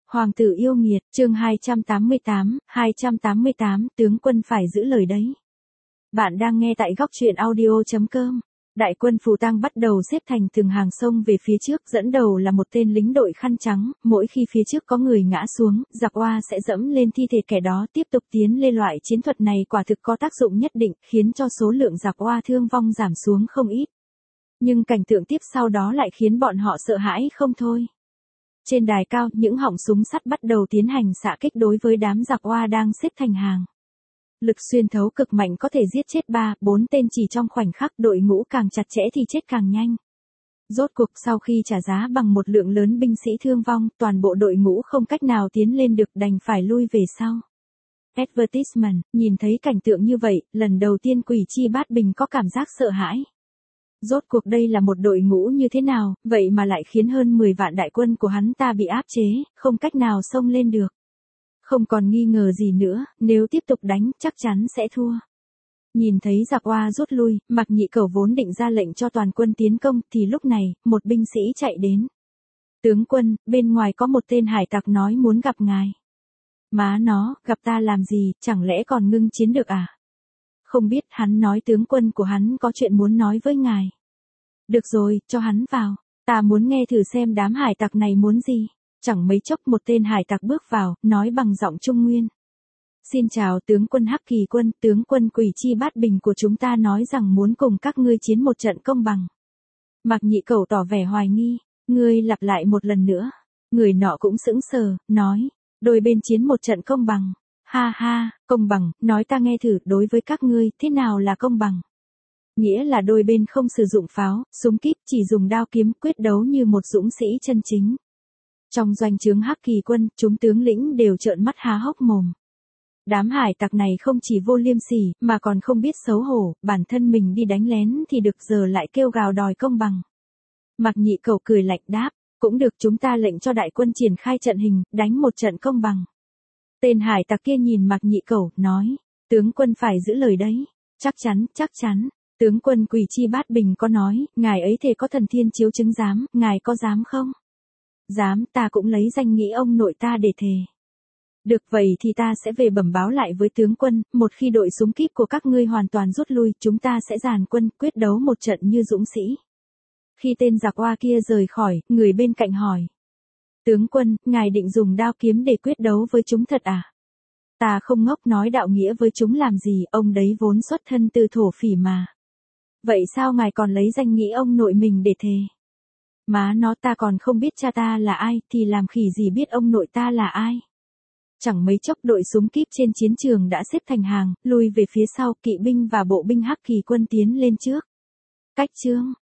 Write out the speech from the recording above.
Hoàng tử yêu nghiệt, chương 288, tướng quân phải giữ lời đấy. Bạn đang nghe tại góc truyện audio.com. Đại quân Phù Tang bắt đầu xếp thành từng hàng sông về phía trước, dẫn đầu là một tên lính đội khăn trắng, mỗi khi phía trước có người ngã xuống, giặc Oa sẽ dẫm lên thi thể kẻ đó tiếp tục tiến lên. Loại chiến thuật này quả thực có tác dụng nhất định, khiến cho số lượng giặc Oa thương vong giảm xuống không ít. Nhưng cảnh tượng tiếp sau đó lại khiến bọn họ sợ hãi không thôi. Trên đài cao, những họng súng sắt bắt đầu tiến hành xạ kích đối với đám giặc Oa đang xếp thành hàng. Lực xuyên thấu cực mạnh có thể giết chết 3-4 tên chỉ trong khoảnh khắc, đội ngũ càng chặt chẽ thì chết càng nhanh. Rốt cuộc sau khi trả giá bằng một lượng lớn binh sĩ thương vong, toàn bộ đội ngũ không cách nào tiến lên được, đành phải lui về sau. Advertisement, nhìn thấy cảnh tượng như vậy, lần đầu tiên Quỷ Chi Bát Bình có cảm giác sợ hãi. Rốt cuộc đây là một đội ngũ như thế nào, vậy mà lại khiến hơn 10 vạn đại quân của hắn ta bị áp chế, không cách nào xông lên được. Không còn nghi ngờ gì nữa, nếu tiếp tục đánh, chắc chắn sẽ thua. Nhìn thấy giặc Oa rút lui, Mạc Nhị Cẩu vốn định ra lệnh cho toàn quân tiến công, thì lúc này, một binh sĩ chạy đến. Tướng quân, bên ngoài có một tên hải tặc nói muốn gặp ngài. Má nó, gặp ta làm gì, chẳng lẽ còn ngưng chiến được à? Không biết, hắn nói tướng quân của hắn có chuyện muốn nói với ngài. Được rồi, cho hắn vào, ta muốn nghe thử xem đám hải tặc này muốn gì. Chẳng mấy chốc một tên hải tặc bước vào, nói bằng giọng Trung Nguyên. Xin chào tướng quân Hắc Kỳ Quân, tướng quân Quỷ Chi Bát Bình của chúng ta nói rằng muốn cùng các ngươi chiến một trận công bằng. Mạc Nhị Cẩu tỏ vẻ hoài nghi, ngươi lặp lại một lần nữa. Người nọ cũng sững sờ, nói, đôi bên chiến một trận công bằng. Ha ha, công bằng, nói ta nghe thử, đối với các ngươi, thế nào là công bằng? Nghĩa là đôi bên không sử dụng pháo, súng kíp, chỉ dùng đao kiếm, quyết đấu như một dũng sĩ chân chính. Trong doanh trướng Hắc Kỳ Quân, chúng tướng lĩnh đều trợn mắt há hốc mồm. Đám hải tặc này không chỉ vô liêm sỉ, mà còn không biết xấu hổ, bản thân mình đi đánh lén thì được, giờ lại kêu gào đòi công bằng. Mạc Nhị Cẩu cười lạnh đáp, cũng được, chúng ta lệnh cho đại quân triển khai trận hình, đánh một trận công bằng. Tên hải tặc kia nhìn Mạc Nhị Cẩu, nói, tướng quân phải giữ lời đấy. Chắc chắn, tướng quân Quỷ Chi Bát Bình có nói, ngài ấy thề có thần thiên chiếu chứng giám, ngài có dám không? Dám, ta cũng lấy danh nghĩa ông nội ta để thề. Được, vậy thì ta sẽ về bẩm báo lại với tướng quân, một khi đội súng kíp của các ngươi hoàn toàn rút lui, chúng ta sẽ dàn quân, quyết đấu một trận như dũng sĩ. Khi tên giặc Oa kia rời khỏi, người bên cạnh hỏi. Tướng quân, ngài định dùng đao kiếm để quyết đấu với chúng thật à? Ta không ngốc, nói đạo nghĩa với chúng làm gì, ông đấy vốn xuất thân từ thổ phỉ mà. Vậy sao ngài còn lấy danh nghĩa ông nội mình để thề? Má nó, ta còn không biết cha ta là ai, thì làm khỉ gì biết ông nội ta là ai. Chẳng mấy chốc đội súng kíp trên chiến trường đã xếp thành hàng, lùi về phía sau, kỵ binh và bộ binh Hắc Kỳ Quân tiến lên trước. Cách chương